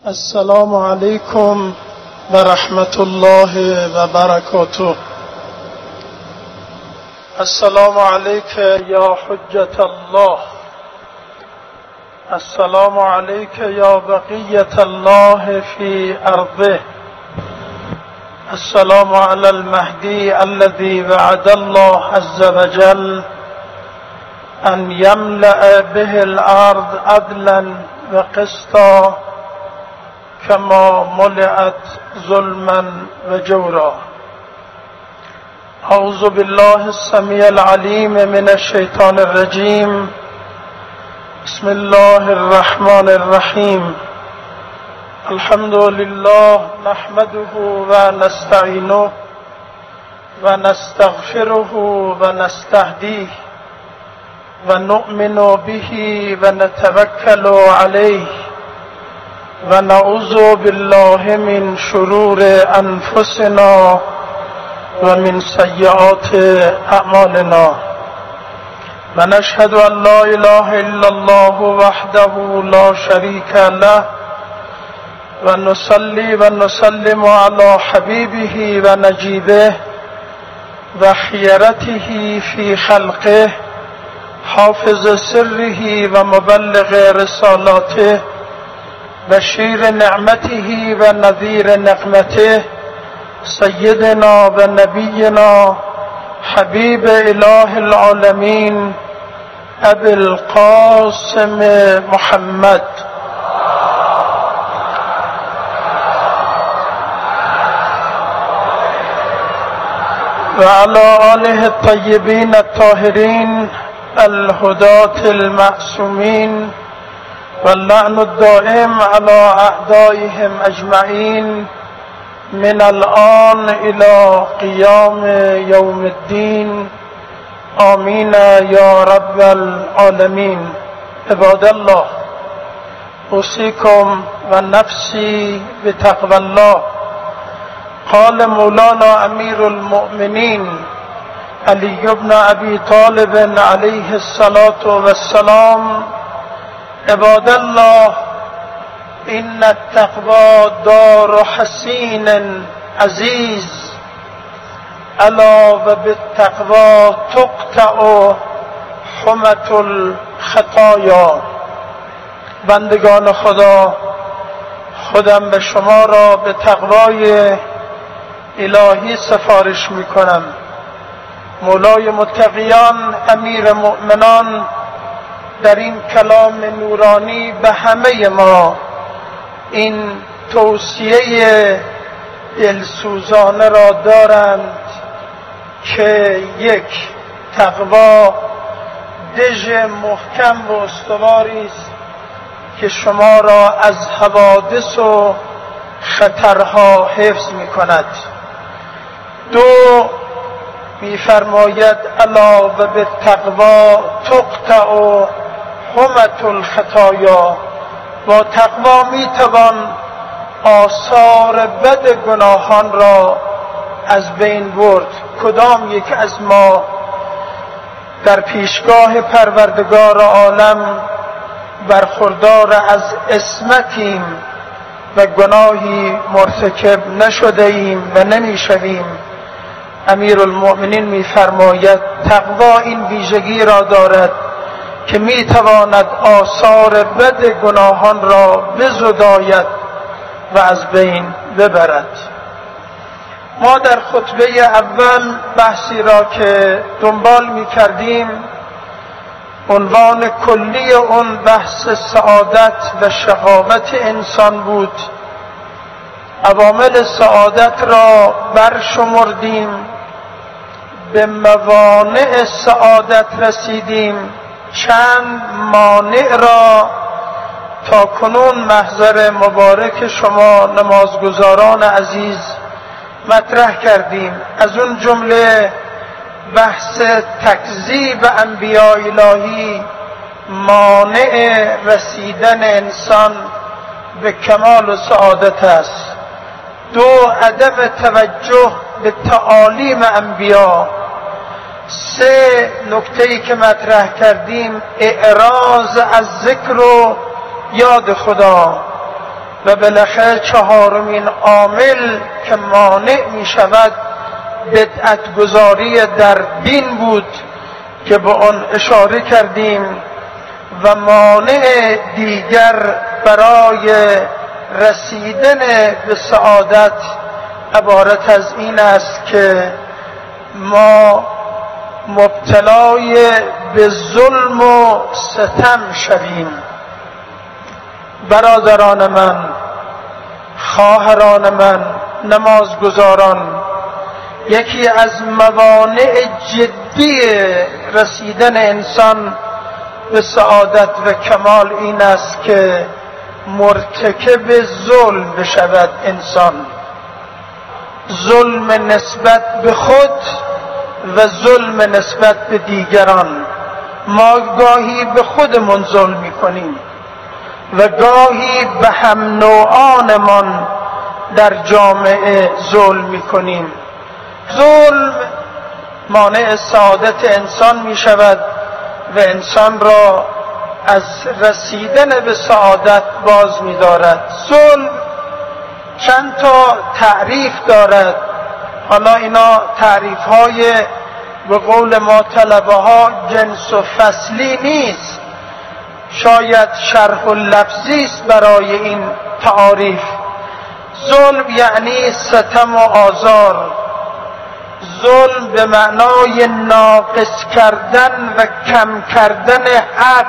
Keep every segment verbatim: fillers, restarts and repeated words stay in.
السلام علیکم و رحمت الله و برکاته. السلام علیک یا حجت الله، السلام علیک یا بقیت الله فی ارضه، السلام علی المهدی الذي وعد الله عز وجل ان یملأ به الارض عدلا و قسطا كما ملئت ظلما و جورا. اعوذ بالله السمیع العلیم من الشیطان الرجیم. بسم الله الرحمن الرحیم. الحمد لله نحمده و نستعینه و نستغفره و نستهدیه و نؤمن به و نتوکل علیه و نعوذ بالله من شرور انفسنا و من سیئات اعمالنا و نشهد ان لا اله الا الله وحده لا شریک له و نصلی و نسلم علی حبیبه و نجیبه و خیرته فی خلقه حافظ سره و مبلغ رسالاته بشیر نعمته و نذیر نقمته سیدنا و نبینا حبیب اله العالمین ابی القاسم محمد و علی آله الطیبین الطاهرین الهداة المعصومین واللعن الدائم على أعدائهم أجمعين من الآن إلى قيام يوم الدين آمين يا رب العالمين. عباد الله، أوصيكم ونفسي بتقوى الله. قال مولانا أمير المؤمنين علي بن أبي طالب عليه الصلاة والسلام: عباد الله، إن التقوى دار حسين عزيز، ألا وبالتقوى تقطع حمة الخطايا. بندگان خدا، خودم به شما را به تقوای الهی سفارش می کنم. مولای متقیان امیر مؤمنان در این کلام نورانی به همه ما این توصیه دلسوزانه را دارند که یک، تقوا دژ محکم و استواری است که شما را از حوادث و خطرها حفظ می کند. دو، می‌فرماید الا و بالتقوا تقطع حمة الخطایا. با تقوا میتوان آثار بد گناهان را از بین برد. کدام یک از ما در پیشگاه پروردگار عالم برخوردار از عصمتیم و گناهی مرتکب نشده ایم و نمیشویم؟ امیر المؤمنین می‌فرماید تقوا این ویژگی را دارد که میتواند آثار بد گناهان را بزداید و از بین ببرد. ما در خطبه اول بحثی را که دنبال میکردیم، عنوان کلی اون بحث سعادت و شقاوت انسان بود. عوامل سعادت را برشمردیم، به موانع سعادت رسیدیم. چند مانع را تا کنون محضر مبارک شما نمازگزاران عزیز مطرح کردیم. از اون جمله بحث تکذیب انبیاء الهی مانع رسیدن انسان به کمال و سعادت است. دو، عدم توجه به تعالیم انبیا. سه، نکته‌ای که مطرح کردیم اعراض از ذکر و یاد خدا. و بالاخره چهارمین عامل که مانع می شود بدعت گذاری در دین بود که به آن اشاره کردیم. و مانع دیگر برای رسیدن به سعادت عبارت از این است که ما مبتلای به ظلم و ستم شویم. برادران من، خواهران من، نمازگزاران، یکی از موانع جدی رسیدن انسان به سعادت و کمال این است که مرتکب ظلم بشود انسان. ظلم نسبت به خود و ظلم نسبت به دیگران. ما گاهی به خودمون ظلم میکنیم و گاهی به هم نوعانمان در جامعه ظلم میکنیم. ظلم مانع سعادت انسان میشود و انسان را از رسیدن به سعادت باز می‌دارد. ظلم چند تا تعریف دارد. حالا اینا تعریف‌های به قول ما طلبه ها جنس و فصلی نیست، شاید شرح و لفظی است برای این تعاریف. ظلم یعنی ستم و آزار. ظلم به معنای ناقص کردن و کم کردن حق.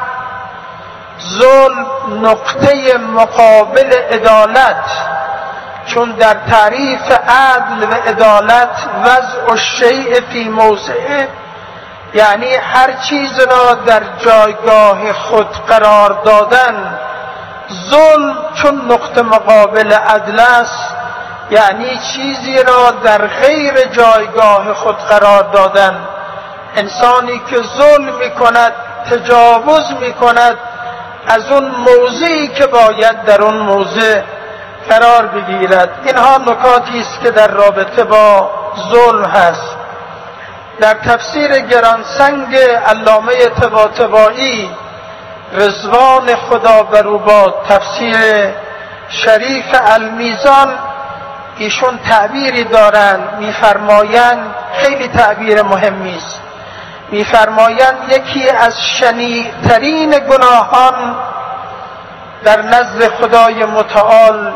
ظلم نقطه مقابل عدالت، چون در تعریف عدل و عدالت وضع الشیء فی موضعه، یعنی هر چیز را در جایگاه خود قرار دادن. ظلم چون نقطه مقابل عدل است، یعنی چیزی را در غیر جایگاه خود قرار دادن. انسانی که ظلم می کند، تجاوز می کند از اون موضعی که باید در اون موضع قرار بگیرد. اینها نکاتی است که در رابطه با ظلم هست. در تفسیر گرانسنگ علامه طباطبایی رضوان خدا بر او باد، تفسیر شریف المیزان، ایشون تعبیری دارند، میفرمایند خیلی تعبیر مهمی است. میفرمایند یکی از شنیع‌ترین گناهان در نزد خدای متعال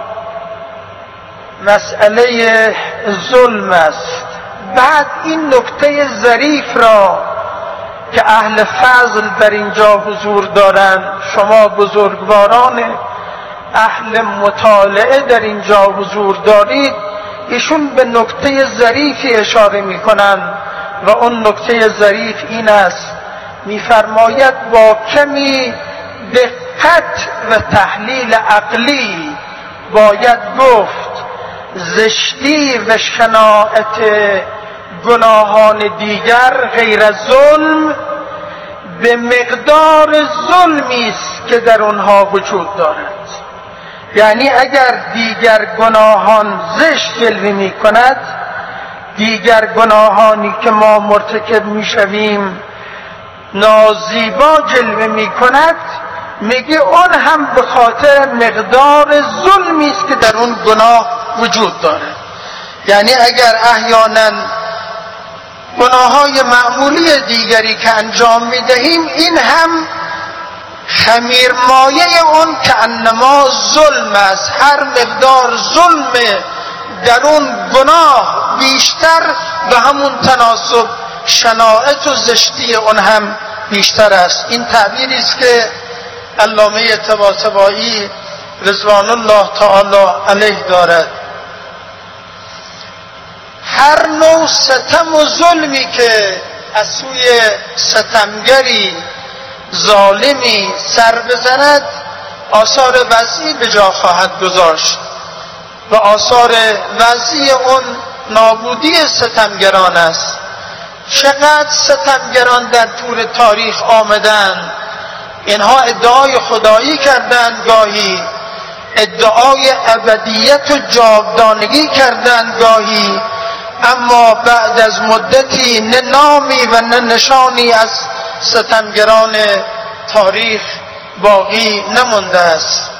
مسئله ظلم است. بعد این نکته ظریف را که اهل فضل در اینجا حضور دارند، شما بزرگواران اهل مطالعه در اینجا حضور دارید، ایشون به نکته ظریفی اشاره میکنند و اون نکته ظریف این است، میفرماید با کمی دقت و تحلیل عقلی باید گفت زشتی و شناعت گناهان دیگر غیر از ظلم به مقدار ظلمی است که در اونها وجود دارد. یعنی اگر دیگر گناهان زشت جلوه می کند، دیگر گناهانی که ما مرتکب می شویم نازیبا جلوه می کند، میگه اون هم به خاطر مقدار ظلمی است که در اون گناه وجود دارد. یعنی اگر احیانا گناههای معمولی دیگری که انجام میدهیم، این هم خمیر مایه اون که انما ظلم است. هر مقدار ظلم در اون گناه بیشتر، به همون تناسب شناعت و زشتی اون هم بیشتر است. این تعبیری است که علامه طباطبایی رضوان الله تعالی علیه دارد. هر نوع ستم و ظلمی که از سوی ستمگری ظالمی سر بزند، آثار وضعی به جا خواهد گذاشت و آثار وضعی اون نابودی ستمگران است. چقدر ستمگران در طول تاریخ آمدند، اینها ادعای خدایی کردند، گاهی ادعای ابدیت و جاودانگی کردند گاهی، اما بعد از مدتی نه نامی و نه نشانی از ستمگران تاریخ باقی نمانده است.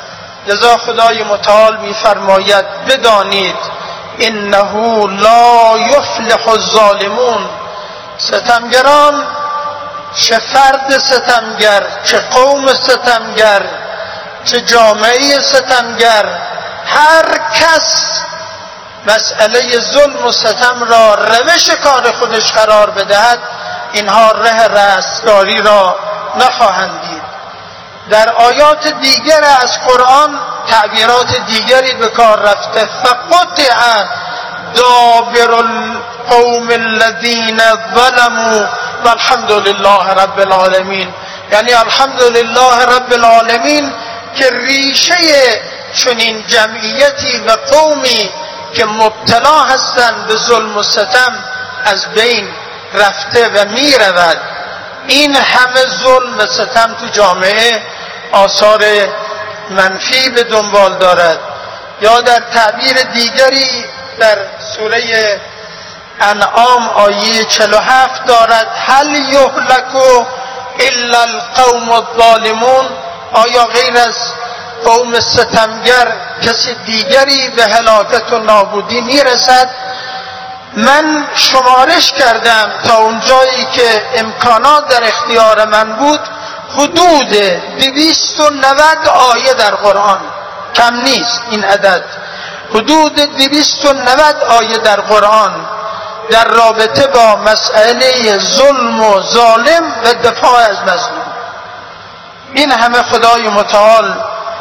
لذا خدای متعال میفرماید بدانید انه لا یفلح الظالمون، ستمگران، چه فرد ستمگر، چه قوم ستمگر، چه جامعه ستمگر، هر کس مسئله ظلم و ستم را روش کار خودش قرار بدهد، اینها ره رستگاری را نخواهند دید. در آیات دیگر از قرآن تعبیرات دیگری به کار رفته. فقطع دابر القوم الذین ظلموا والحمد لله رب العالمین، یعنی الحمدلله رب العالمین که ریشه چنین جمعیتی و قومی که مبتلا هستند به ظلم و ستم از بین رفته و می رود. این همه ظلم و ستم تو جامعه آثار منفی به دنبال دارد. یا در تعبیر دیگری در سوره انعام آیه چهل و هفت دارد هل یهلک الا القوم الظالمون، آیا غیر از قوم ستمگر کسی دیگری به هلاکت و نابودی میرسد؟ من شمارش کردم تا اونجایی که امکانات در اختیار من بود، حدود دویست و نود آیه در قرآن، کم نیست این عدد، حدود دویست و نود آیه در قرآن در رابطه با مسئله ظلم و ظالم و دفاع از مظلوم. این همه خدای متعال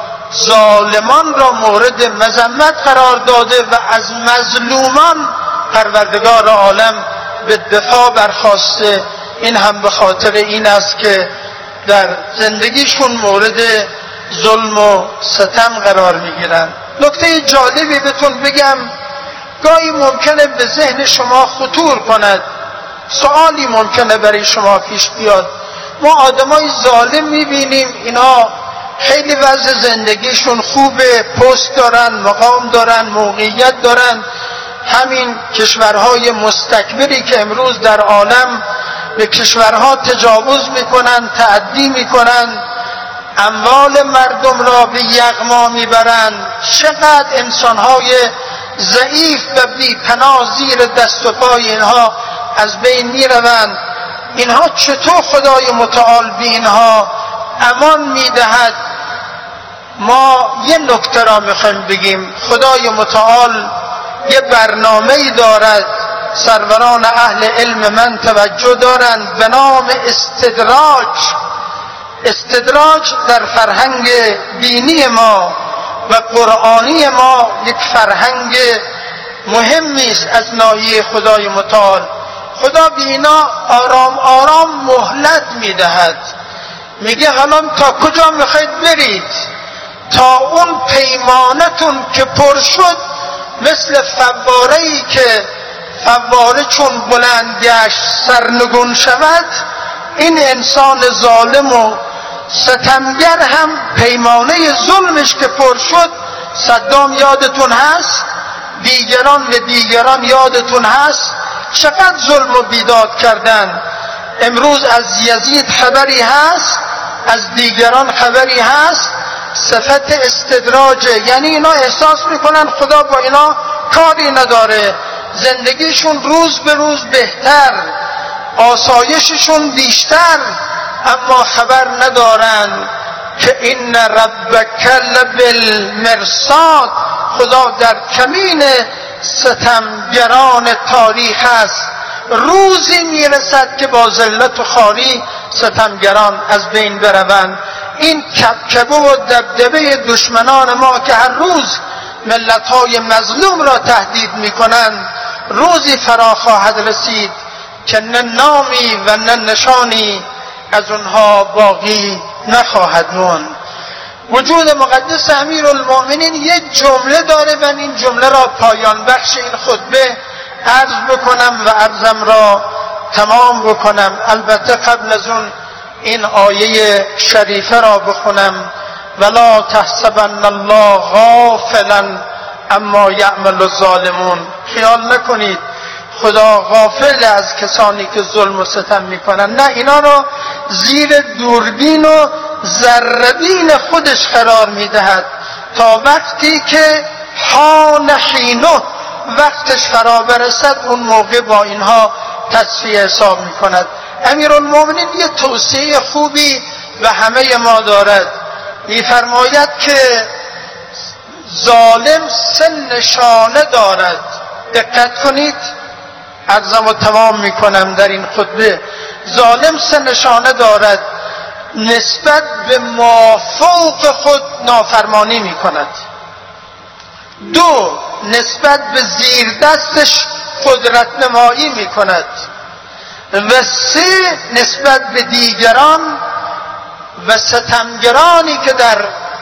ظالمان را مورد مذمت قرار داده و از مظلومان پروردگار عالم به دفاع برخاسته. این هم به خاطر این است که در زندگیشون مورد ظلم و ستم قرار میگیرن. نکته جالبی بهتون بگم، گاهی ممکنه به ذهن شما خطور کند، سوالی ممکنه برای شما پیش بیاد. ما آدمای ظالم میبینیم، اینا خیلی وضع زندگیشون خوبه، پست دارن، مقام دارن، موقعیت دارن. همین کشورهای مستکبری که امروز در عالم به کشورها تجاوز میکنن، تعدی میکنن، اموال مردم را به یغما میبرن، چقدر انسانهای ضعیف و بی‌پناه زیر دست و پای اینها از بین میروند. اینها چطور خدای متعال به اینها امان میدهد؟ ما یه نکته را میخوایم بگیم. خدای متعال یه برنامه‌ای دارد، سروران اهل علم من توجه دارند، به نام استدراج. استدراج در فرهنگ دینی ما و قرآنی ما یک فرهنگ مهمی است از ناحیه خدای متعال. خدا به اینا آرام آرام مهلت میدهد، میگه حالا تا کجا میخواید برید؟ تا اون پیمانتون که پر شد، مثل فواره‌ای که فواره چون بلند گشت سرنگون شود، این انسان ظالم و ستمگر هم پیمانه ظلمش که پر شد. صدام یادتون هست، دیگران و دیگران یادتون هست چقدر ظلم و بیداد کردن. امروز از یزید خبری هست، از دیگران خبری هست. صفت استدراجه، یعنی اینا احساس میکنن خدا با اینا کاری نداره، زندگیشون روز به روز بهتر، آسایششون بیشتر، اما خبر ندارن که این ربک لبالمرصاد، خدا در کمین ستمگران تاریخ است. روزی میرسد که با ذلت و خواری ستمگران از بین بروند. این کبکبه و دبدبه دشمنان ما که هر روز ملت‌های مظلوم را تهدید می‌کنند، روزی فرا خواهد رسید که نه نامی و نه نشانی از اونها باقی نخواهد ماند. وجود مقدس امیرالمؤمنین یک جمله داره و این جمله را پایان بخش این خطبه عرض بکنم و عرضم را تمام بکنم. البته قبل از اون این آیه شریفه را بخونم: ولا تحسبن الله غافلا اما یعمل الظالمون. خیال نکنید خدا غافل از کسانی که ظلم و ستم میکنن، نه، اینا رو زیر دوربین و ذره‌بین خودش قرار میدهد تا وقتی که حان حینه وقتش فرا برسد اون موقع با اینها تصفیه حساب میکند. امیرالمومنین یه توصیه خوبی به همه ما دارد، میفرماید که ظالم سه نشانه دارد. دقت کنید، عرضم و تمام میکنم در این خطبه. ظالم سه نشانه دارد: نسبت به مافوق خود نافرمانی میکند، دو نسبت به زیر دستش قدرت نمایی میکند، و سه نسبت به دیگران و ستمگرانی که در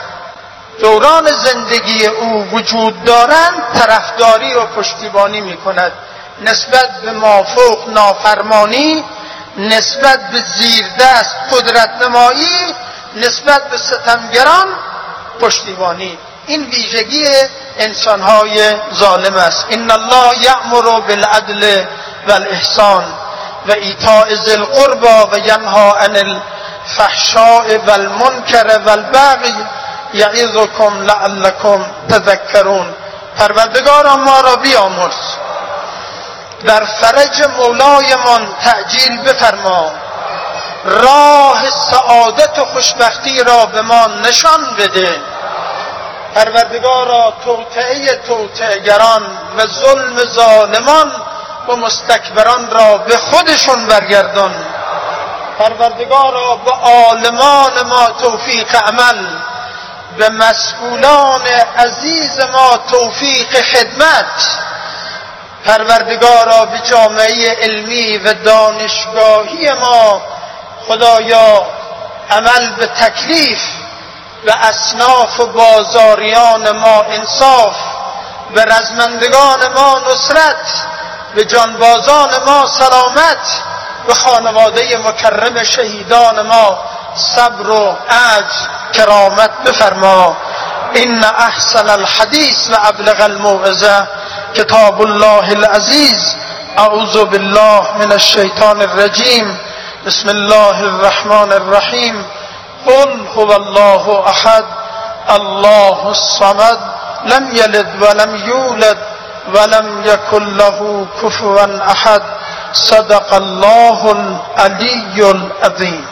دوران زندگی او وجود دارند طرفداری و پشتیبانی میکند. نسبت به مافوق نافرمانی، نسبت به زیر دست قدرت نمایی، نسبت به ستمگران پشتیبانی. این ویژگی انسانهای ظالم است. ان الله یأمر بالعدل والاحسان و ایتاء ذی القربى و ینهی عن الفحشاء والمنکر والبغی یعظکم لعلکم تذکرون. پروردگارا ما را بیامرز، در فرج مولایمان تعجیل بفرما، راه سعادت و خوشبختی را به ما نشان بده. پروردگارا توطئه توطئه‌گران و ظلم ظالمان و مستکبران را به خودشون برگردان. پروردگارا به عالمان ما توفیق عمل، به مسئولان عزیز ما توفیق خدمت. پروردگارا به جامعه علمی و دانشگاهی ما خدایا عمل به تکلیف، به اصناف و بازاریان ما انصاف، به رزمندگان ما نصرت، به جانبازان ما سلامت، به خانواده مکرم شهیدان ما صبر و عجز کرامت بفرما. ان احسن الحدیث و ابلغ الموعظه کتاب الله العزیز. اعوذ بالله من الشیطان الرجیم. بسم الله الرحمن الرحیم. قل هو الله احد الله الصمد لم یلد ولم یولد ولم یکن له کفوا احد. صدق الله العلی العظیم.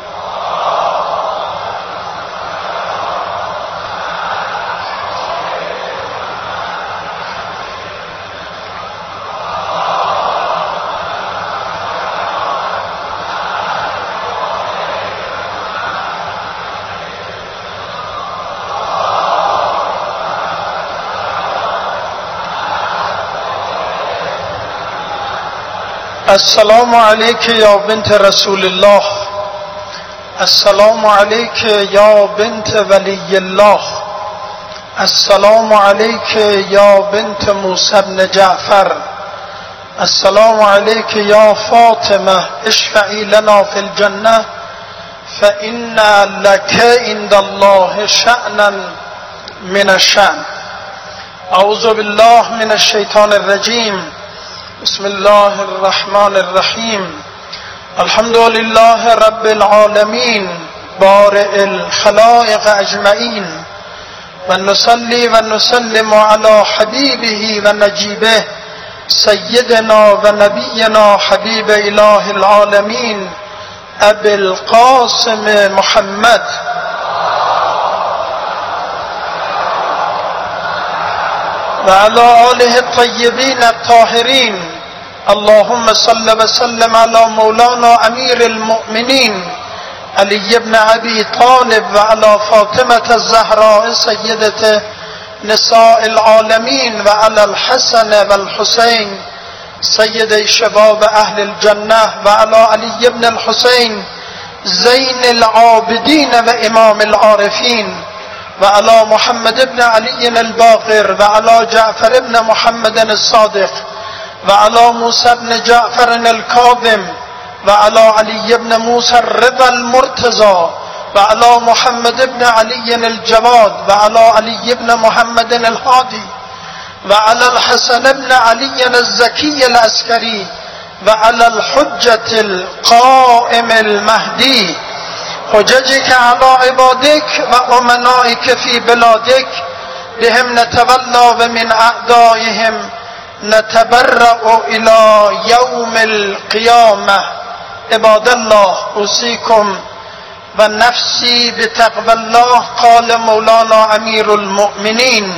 السلام علیک یا بنت رسول الله. السلام علیک یا بنت ولی الله. السلام علیک یا بنت موسی بن جعفر. السلام علیک یا فاطمه اشفعی لنا فی الجنه فإن لك عند الله شأنا من الشأن. اعوذ بالله من الشیطان الرجیم. بسم الله الرحمن الرحیم. الحمد لله رب العالمین بارئ الخلائق اجمعین و نصلی و نسلم علی حبیبه و نجیبه سیدنا و نبینا حبیب اله العالمین ابی القاسم محمد و علی آله الطیبین الطاهرین. اللهم صل وسلم علی مولانا امیر المؤمنین علی بن ابی طالب و علی فاطمة الزهراء سیدة نساء العالمین و علی الحسن و الحسین سید شباب اهل الجنه و علی علی بن الحسین زین العابدین و امام العارفین و علی محمد بن علی الباقر و علی جعفر بن محمد الصادق و علی موسی بن جعفر الکاظم و علی علی بن موسی الرضا المرتضى و علی محمد بن علی الجواد و علی علی بن محمد الهادی و علی الحسن بن علی الزکی العسکری و علی الحجة القائم المهدی حججك على عبادك و امنائك في بلادك بهم نتولى و من اعدائهم نتبرأ الى یوم القیامه. عباد الله اوصیکم و نفسی بتقوى الله. قال مولانا امیر المؤمنین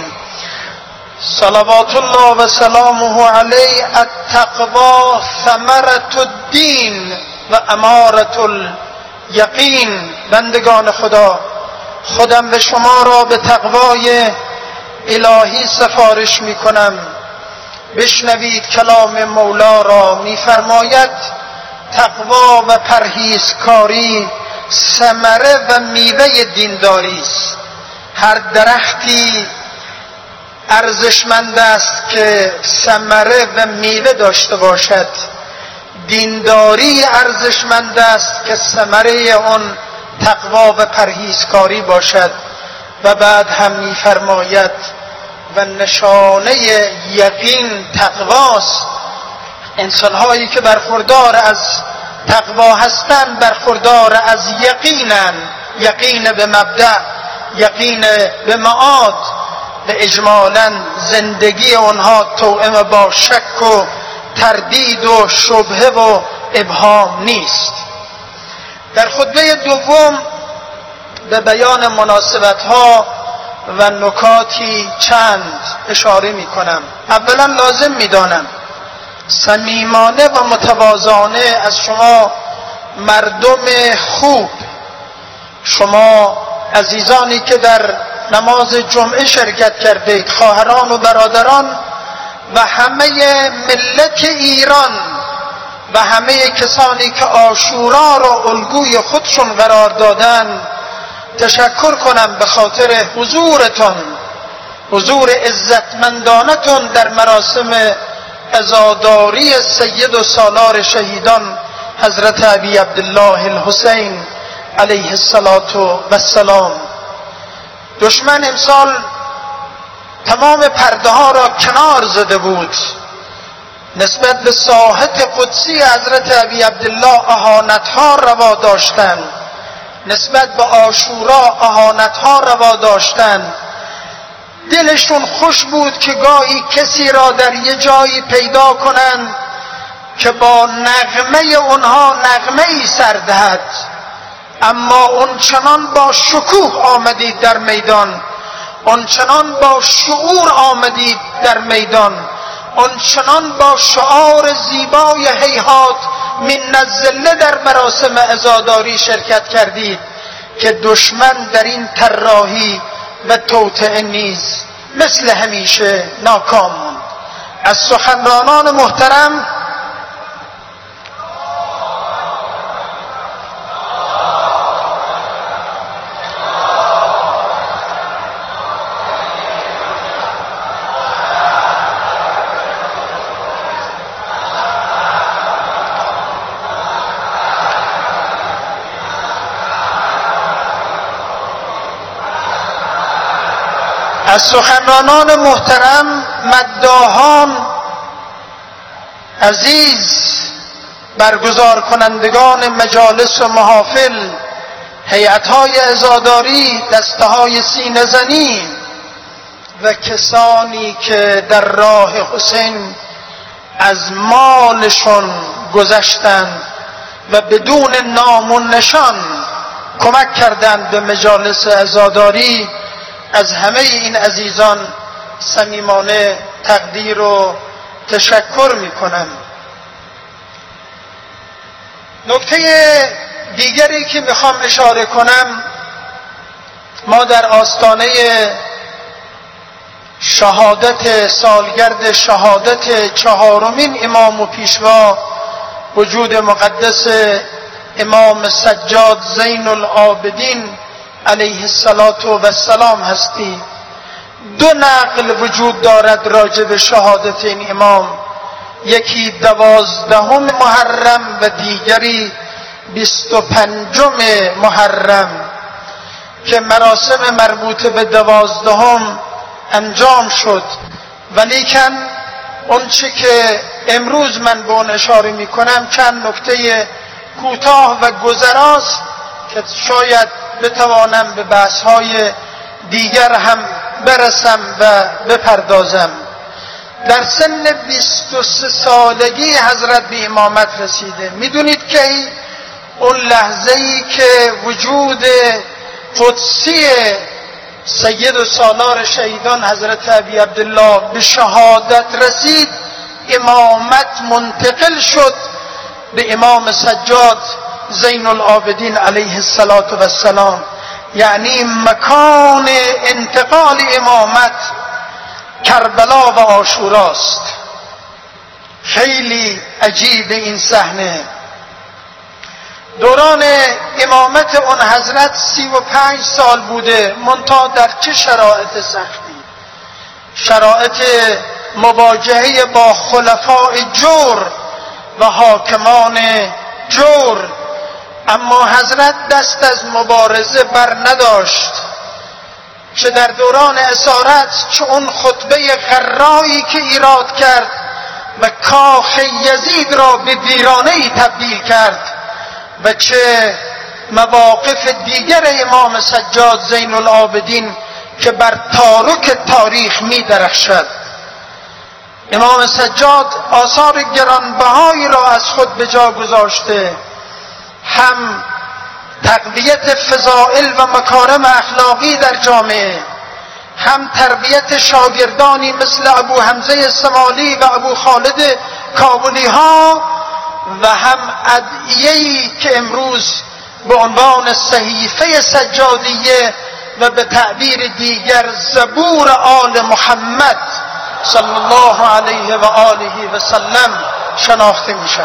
صلوات الله و سلامه علیه: التقوى ثمرة الدین و امارة الیقین. بندگان خدا، خودم به شما را به تقوای الهی سفارش می کنم. بشنوید کلام مولا را. می فرماید تقوا و پرهیزکاری ثمره و میوه دینداری است. هر درختی ارزشمند است که ثمره و میوه داشته باشد. دینداری ارزشمند است که ثمره آن تقوا و پرهیزکاری باشد. و بعد هم می‌فرماید و نشانه یقین تقواست. انسان‌هایی که برخوردار از تقوا هستند برخوردار از یقینند. یقین به مبدأ، یقین به معاد. و اجمالاً زندگی آنها توأم با شک و تردید و شبهه و ابهام نیست. در خطبه دوم به بیان مناسبت‌ها و نکاتی چند اشاره می کنم. اولا لازم می دانم صمیمانه و متواضعانه از شما مردم خوب، شما عزیزانی که در نماز جمعه شرکت کردید، خواهران و برادران و همه ملت ایران و همه کسانی که عاشورا را الگوی خودشون قرار دادن، تشکر کنم به خاطر حضورتون، حضور عزتمندانتون در مراسم عزاداری سید و سالار شهیدان حضرت ابی عبدالله الحسین علیه السلام. دشمن امسال تمام پرده ها را کنار زده بود. نسبت به ساحت قدسی حضرت ابی عبدالله اهانت ها روا داشتند، نسبت به عاشورا اهانت ها روا داشتند. دلشون خوش بود که گاهی کسی را در یه جایی پیدا کنند که با نغمه اونها نغمه ای سر دهد. اما اون چنان با شکوه آمدید در میدان، اون چنان با شعور آمدید در میدان، اون چنان با شعار زیبای هیهات من الذله در مراسم عزاداری شرکت کردید که دشمن در این طراحی و توطئه نیز مثل همیشه ناکام موند. از سخنرانان محترم از سخنرانان محترم، مداحان عزیز، برگزار کنندگان مجالس و محافل، هیئت‌های عزاداری، دسته‌های سینه زنی و کسانی که در راه حسین از مالشون گذشتند و بدون نام و نشان کمک کردند به مجالس عزاداری، از همه این عزیزان صمیمانه تقدیر و تشکر می کنم. نکته دیگری که میخوام اشاره کنم، ما در آستانه شهادت سالگرد شهادت چهارمین امام و پیشوا وجود مقدس امام سجاد زین العابدین علیه السلام هستی. دو نقل وجود دارد راجع به شهادت این امام، یکی دوازدهم محرم و دیگری بیست و پنجم محرم که مراسم مربوط به دوازدهم انجام شد. ولیکن اون چه که امروز من به اون اشاره می کنم چند نکته کوتاه و گذراست که شاید بتوانم به بحث‌های دیگر هم برسم و بپردازم. در سن بیست و سه سالگی حضرت به امامت رسیده. میدونید که اون لحظه ای که وجود قدسی سید و سالار شهیدان حضرت ابی عبدالله به شهادت رسید، امامت منتقل شد به امام سجاد زین العابدین علیه السلام. یعنی مکان انتقال امامت کربلا و عاشوراست. خیلی عجیب این صحنه. دوران امامت اون حضرت سی و پنج سال بوده، منتها در چه شرایط سختی، شرایط مواجهه با خلفاء جور و حاکمان جور. اما حضرت دست از مبارزه بر نداشت، چه در دوران اسارت، چه اون خطبه غرایی که ایراد کرد و کاخ یزید را به ویرانه‌ای تبدیل کرد، و چه مواقف دیگر امام سجاد زین العابدین که بر تارک تاریخ می درخشد. امام سجاد آثار گرانبهایی را از خود به جا گذاشته، هم تقویت فضائل و مکارم اخلاقی در جامعه، هم تربیت شاگردانی مثل ابو حمزه سمالی و ابو خالد کابلی ها، و هم ادعیه‌ای که امروز به عنوان صحیفه سجادیه و به تعبیر دیگر زبور آل محمد صلی الله علیه و آله و سلم شناخته میشن.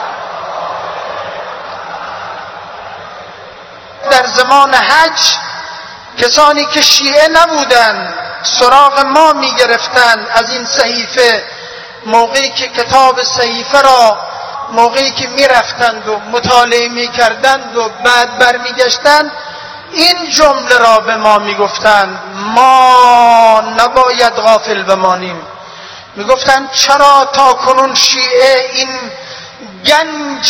در زمان حج کسانی که شیعه نبودن سراغ ما میگرفتن از این صحیفه، موقعی که کتاب صحیفه را موقعی که میرفتند و مطالعه میکردند و بعد برمیگشتند، این جمله را به ما میگفتند: ما نباید غافل بمانیم. میگفتند چرا تا کنون شیعه این گنج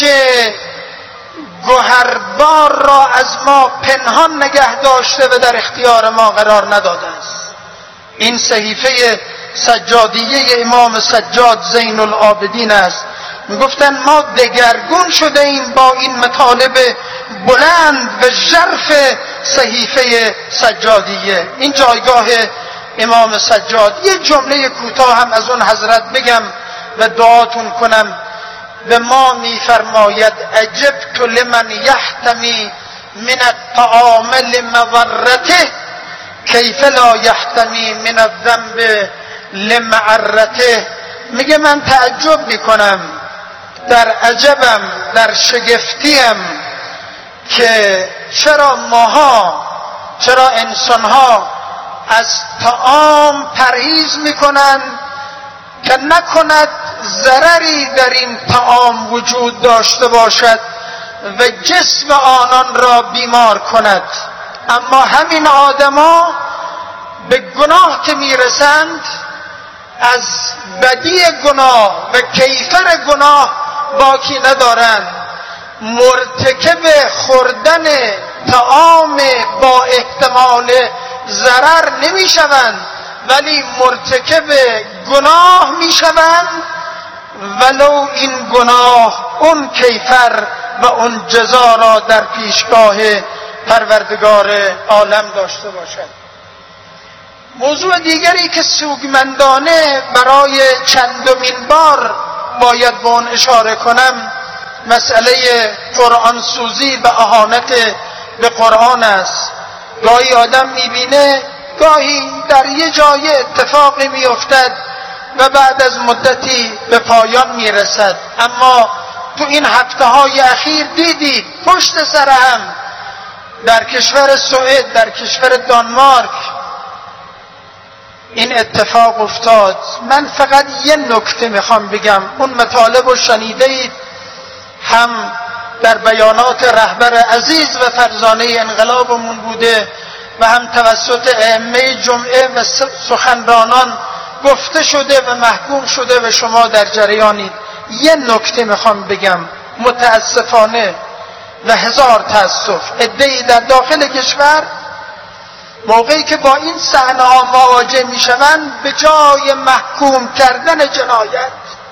گوهربار را از ما پنهان نگه داشته و در اختیار ما قرار نداده است؟ این صحیفه سجادیه امام سجاد زین العابدین است. میگفتن ما دگرگون شده ایم با این مطالب بلند و ژرف صحیفه سجادیه. این جایگاه امام سجاد. یک جمله کوتاه هم از اون حضرت بگم و دعاتون کنم. به ما میفرماید: عجبت لمن یحتمی من الطعام لمضرته کیف لا یحتمی من الذنب لمعرته. میگه من تعجب میکنم، در عجبم، در شگفتیم که چرا ماها، چرا انسانها از طعام پرهیز میکنن که نکند ضرری در این طعام وجود داشته باشد و جسم آنان را بیمار کند، اما همین آدما به گناه که میرسند از بدی گناه و کیفر گناه باکی ندارند. مرتکب خوردن طعام با احتمال ضرر نمی شوند، ولی مرتکب گناه می شوند ولو این گناه اون کیفر و اون جزا را در پیشگاه پروردگار عالم داشته باشد. موضوع دیگری که سوگمندانه برای چندمین بار باید به اون اشاره کنم، مسئله قرآن سوزی و اهانت به قرآن است. گاهی آدم میبینه گاهی در یه جای اتفاقی میافتد و بعد از مدتی به پایان میرسد، اما تو این هفته های اخیر دیدید پشت سر هم در کشور سوئد، در کشور دانمارک این اتفاق افتاد. من فقط یه نکته میخوام بگم. اون مطالب رو شنیدید، هم در بیانات رهبر عزیز و فرزانه انقلابمون بوده و هم توسط ائمه جمعه و سخنرانان گفته شده و محکوم شده و شما در جریانید. یه نکته میخوام بگم، متاسفانه و هزار تاسف، عده‌ای در داخل کشور موقعی که با این صحنه ها مواجه میشوند به جای محکوم کردن جنایت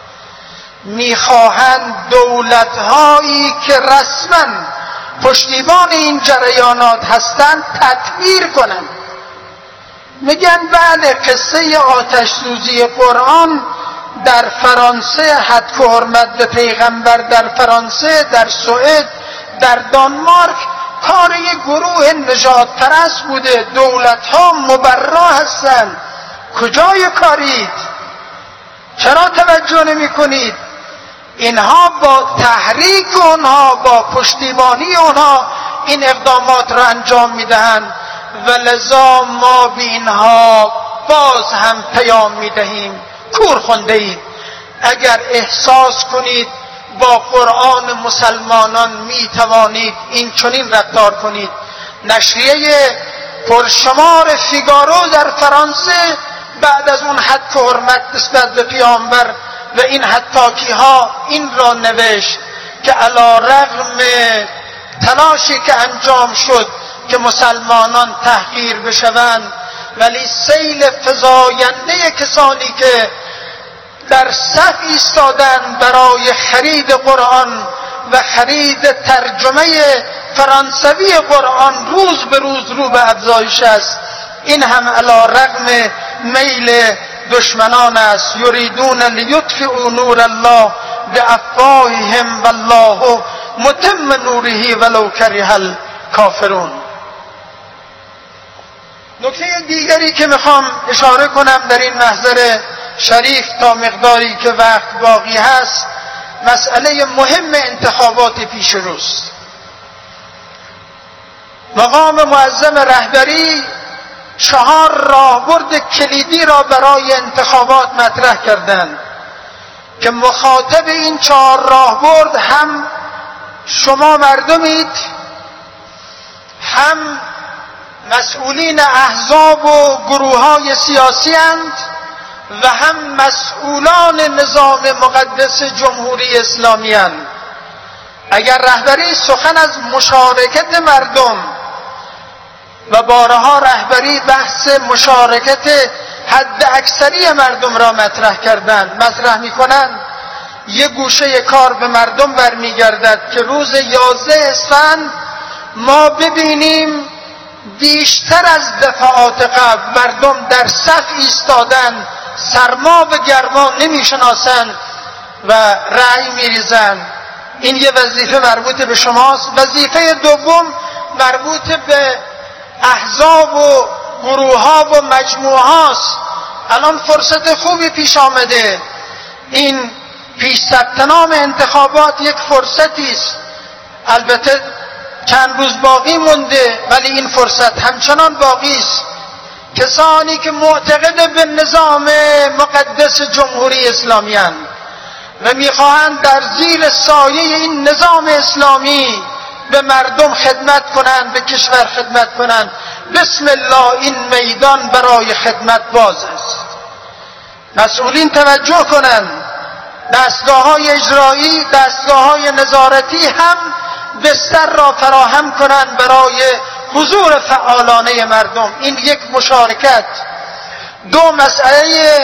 میخواهند دولت هایی که رسما پشتیبان این جریانات هستند تطهیر کنند. میگن بله قصه آتش سوزی قرآن در فرانسه، حد که حرمت به پیغمبر در فرانسه، در سوئد، در دانمارک کار یک گروه نجات پرست بوده. دولت ها مبرا هستند. کجای کارید؟ چرا توجه نمی کنید؟ اینها با تحریک اونها، با پشتیبانی اونها این اقدامات را انجام میدهند و لذا ما به اینها باز هم پیام میدهیم کور خونده اید. اگر احساس کنید با قرآن مسلمانان میتوانید این چنین رفتار کنید. نشریه پرشمار فیگارو در فرانسه بعد از اون حد که حرمت نسبت به پیامبر و این حداکی ها این را نوشت که علی رغم تلاشی که انجام شد که مسلمانان تحقیر بشوند، ولی سیل فزاینده کسانی که در صف ایستادن برای خرید قرآن و خرید ترجمه فرانسوی قرآن روز به روز رو به افزایش است. این هم علی رغم میل دشمنان است. یریدون لیطفئوا نور الله بافواههم والله متم نوره ولو کره الکافرون. نکته دیگری که میخوام اشاره کنم در این محضر شریف تا مقداری که وقت باقی هست، مسئله مهم انتخابات پیش روست. مقام معظم رهبری چهار راهبرد کلیدی را برای انتخابات مطرح کردند که مخاطب این چهار راهبرد هم شما مردمید، هم مسئولین احزاب و گروه های سیاسی اند و هم مسئولان نظام مقدس جمهوری اسلامی اند. اگر رهبری سخن از مشارکت مردم و بارها رهبری بحث مشارکت حد اکثری مردم را مطرح کردند، مطرح می کنند، یک گوشه کار به مردم برمیگردد که روز یازده اسفند ما ببینیم بیشتر از دفعات قبل مردم در صف ایستادن، سرما و گرما نمیشناسند و رأی میریزند. این یه وظیفه مربوط به شماست. وظیفه دوم مربوط به احزاب و گروه ها و مجموعه هاست. الان فرصت خوبی پیش آمده. این پیش ثبت نام انتخابات یک فرصتی است. البته چند روز باقی مونده ولی این فرصت همچنان باقی است. کسانی که معتقد به نظام مقدس جمهوری اسلامی اند و میخواهند در زیر سایه این نظام اسلامی به مردم خدمت کنند، به کشور خدمت کنند، بسم الله این میدان برای خدمت باز است. مسئولین توجه کنند. دستگاه های اجرایی، دستگاه های نظارتی هم بستر را فراهم کنند برای حضور فعالانه مردم. این یک مشارکت. دو، مسئله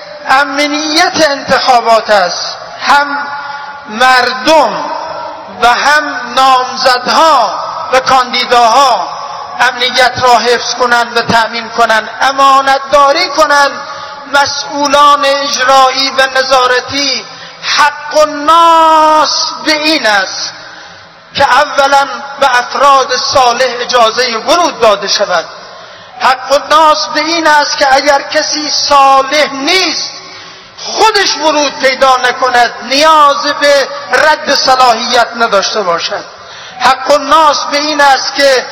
امنیت انتخابات است. هم مردم و هم نامزدها و کاندیداها امنیت را حفظ کنند و تأمین کنند، امانتداری کنند. مسئولان اجرایی و نظارتی حق الناس به این است که اولا به افراد صالح اجازه ورود داده شود. حق الناس به این است که اگر کسی صالح نیست خودش ورود پیدا نکند، نیاز به رد صلاحیت نداشته باشد. حق الناس به این است که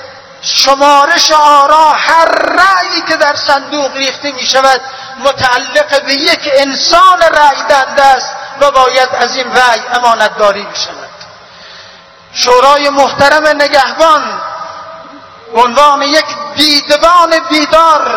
شمارش آرا، هر رأیی که در صندوق ریخته می شود متعلق به یک انسان رأی دهنده است و باید از این رأی امانتداری بشود. شورای محترم نگهبان به عنوان یک دیدبان بیدار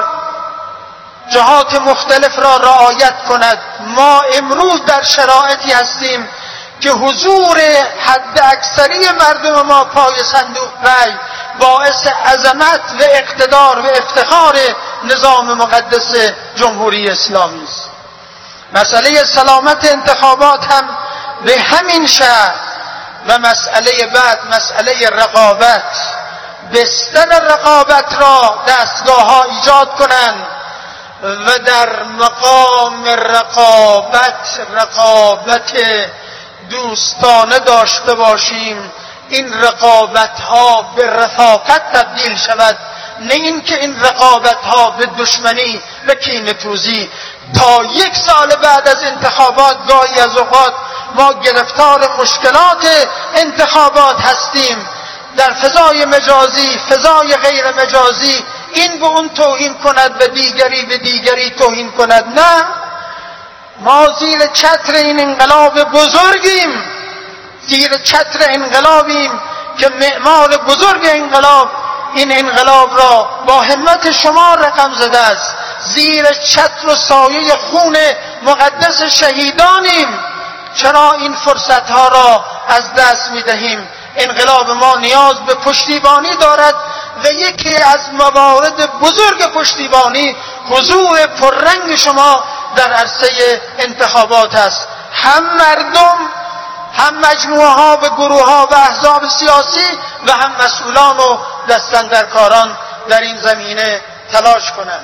جهات مختلف را رعایت کند. ما امروز در شرایطی هستیم که حضور حد اکثری مردم ما پای صندوق رأی باعث عظمت و اقتدار و افتخار نظام مقدس جمهوری اسلامی است. مسئله سلامت انتخابات هم به همین شأن و مسئله بعد مسئله رقابت، بستر رقابت را دستگاه ها ایجاد کنند و در مقام رقابت رقابت دوستانه داشته باشیم، این رقابت ها به رفاقت تبدیل شود، نه اینکه این رقابت ها به دشمنی و کینه‌توزی. تا یک سال بعد از انتخابات گاهی از اوقات ما گرفتار مشکلات انتخابات هستیم، در فضای مجازی، فضای غیر مجازی، این به اون توهین کند و دیگری به دیگری توهین کند. نه، ما زیر چتر این انقلاب بزرگیم، زیر چتر انقلابیم که معمار بزرگ انقلاب این انقلاب را با همت شما رقم زده است. زیر چتر و سایه خون مقدس شهیدانیم. چرا این فرصت ها را از دست می دهیم؟ انقلاب ما نیاز به پشتیبانی دارد و یکی از موارد بزرگ پشتیبانی حضور پررنگ شما در عرصه انتخابات است. هم مردم، هم مجموعه ها و گروه ها و احزاب سیاسی و هم مسئولان و دستاندرکاران در این زمینه تلاش کنند.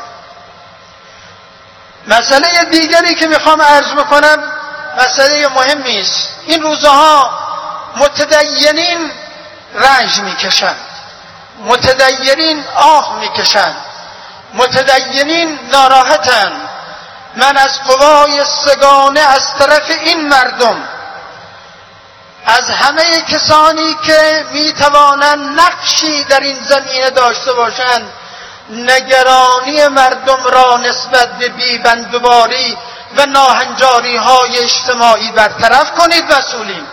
مسئله دیگری که میخوام عرض بکنم مسئله مهمی است. این روزها متدینین رنج میکشند، متدینین آه میکشند، متدینین ناراحتند. من از قوای سگانه از طرف این مردم، از همه کسانی که میتوانند نقشی در این زمینه داشته باشند، نگرانی مردم را نسبت به بیبندوباری و ناهنجاری های اجتماعی برطرف کنید. مسئولین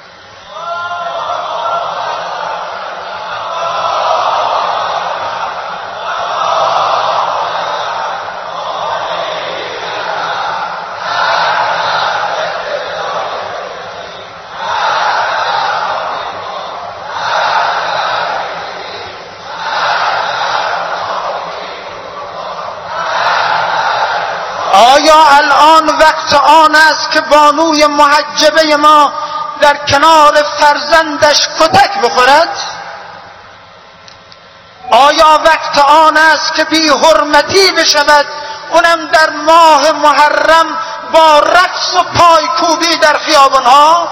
آیا الان وقت آن است که بانوی محجبه ما در کنار فرزندش کتک بخورد؟ آیا وقت آن است که بی حرمتی بشود، اونم در ماه محرم با رقص و پایکوبی در خیابانها؟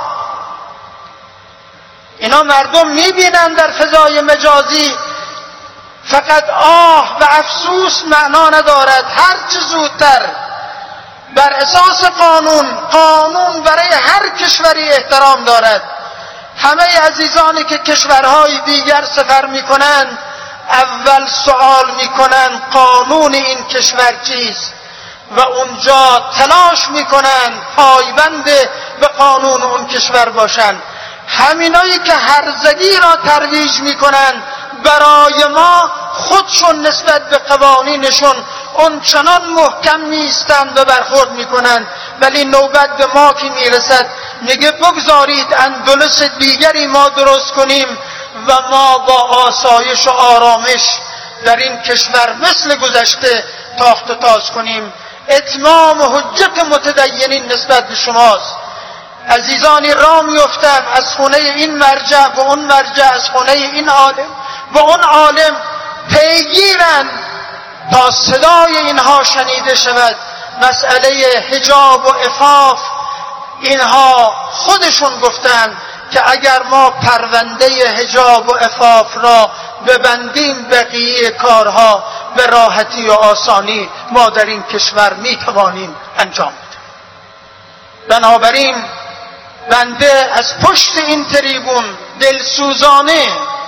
اینا مردم میبینن در فضای مجازی. فقط آه و افسوس معنا ندارد. هر چه زودتر بر اساس قانون، قانون برای هر کشوری احترام دارد. همه عزیزانی که کشورهای دیگر سفر میکنند اول سوال میکنند قانون این کشور چیست و اونجا تلاش میکنند پایبند به قانون اون کشور باشند. همینایی که هرزگی را ترویج میکنند برای ما خودشون نسبت به قوانینشون اون چنان محکم نیستند و برخورد میکنند، ولی نوبت به ما که میرسد میگه بگذارید اندلس دیگری ما درست کنیم و ما با آسایش و آرامش در این کشور مثل گذشته تاخت و تاز کنیم. اتمام حجت متدینین نسبت به شماست. عزیزانی را میفتن از خونه این مرجع به اون مرجع، از خونه این عالم به اون عالم، پیگیرن تا صدای اینها شنیده شود. مسئله حجاب و عفاف، اینها خودشون گفتن که اگر ما پرونده حجاب و عفاف را ببندیم بقیه کارها به راحتی و آسانی ما در این کشور میتوانیم انجام بدیم. بنابراین بنده از پشت این تریبون دلسوزانه،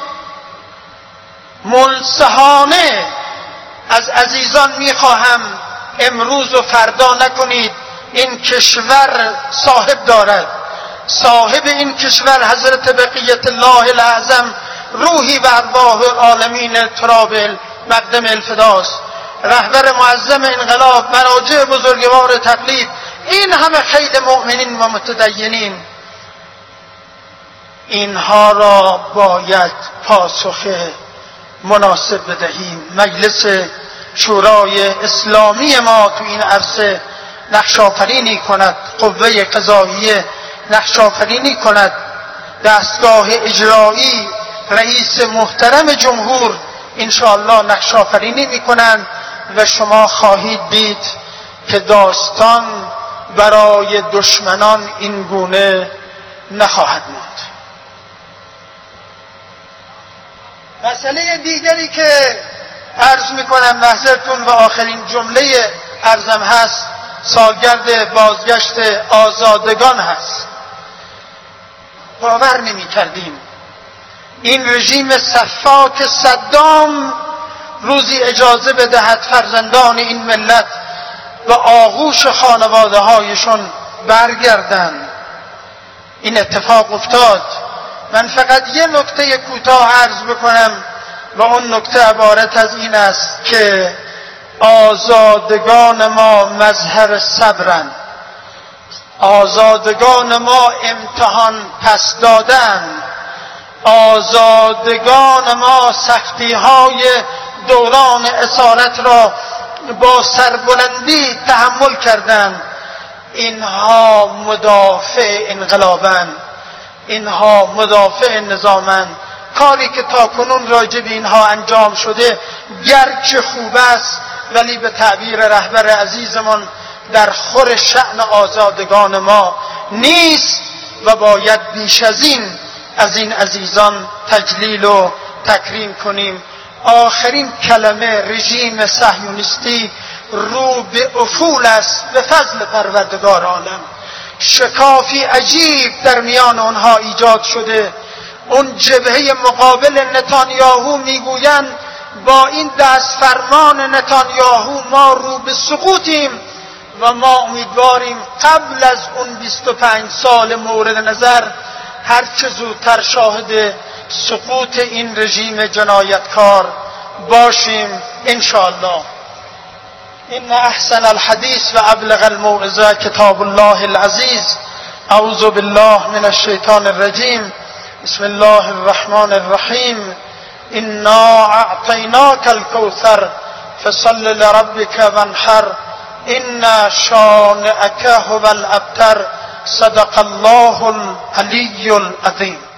منصحانه از عزیزان میخواهم امروز و فردا نکنید. این کشور صاحب دارد. صاحب این کشور حضرت بقیت الله الاعظم روحی و ارواح العالمین تراب مقدم الفداست، رهبر معظم انقلاب، مراجع بزرگوار تقلید، این همه خیل مؤمنین و متدینین. اینها را باید پاسخ مناسب بدهیم. مجلس شورای اسلامی ما تو این عرصه نقش‌آفرینی کند، قوه قضاییه نقش‌آفرینی کند، دستگاه اجرایی، رئیس محترم جمهور انشاءالله نقش‌آفرینی میکنند و شما خواهید دید که داستان برای دشمنان این گونه نخواهد ماند. مسئله دیگری که عرض میکنم محضرتون و آخرین جمله عرضم هست سالگرد بازگشت آزادگان هست. باور نمی کردیم این رژیم سفاک صدام روزی اجازه بدهد فرزندان این ملت و آغوش خانواده هایشون برگردن. این اتفاق افتاد. من فقط یه نکته کوتاه عرض بکنم و اون نکته عبارت از این است که آزادگان ما مظهر صبرند. آزادگان ما امتحان پس دادن. آزادگان ما سختی های دوران اسارت را با سربلندی تحمل کردند. اینها مدافع انقلابند، اینها مدافع نظامند. کاری که تا کنون راجع به اینها انجام شده گرچه خوب است ولی به تعبیر رهبر عزیزمان در خور شأن آزادگان ما نیست و باید بیش از این از این عزیزان تجلیل و تکریم کنیم. آخرین کلمه رژیم صهیونیستی رو به افول است به فضل پروردگار عالم. شکافی عجیب در میان آنها ایجاد شده. اون جبهه مقابل نتانیاهو میگویند با این دست فرمان نتانیاهو ما رو به سقوطیم و ما امیدواریم قبل از اون بیست و پنج سال مورد نظر هر چه زودتر شاهد سقوط این رژیم جنایتکار باشیم انشاءالله. ان احسن الحديث و ابلغ الموعظه کتاب الله العزیز. اعوذ بالله من الشیطان الرجیم. بسم الله الرحمن الرحیم. انا اعطیناک الکوثر فصل لربک وانحر ان شانئک هو الابتر. صدق الله العلی العظیم.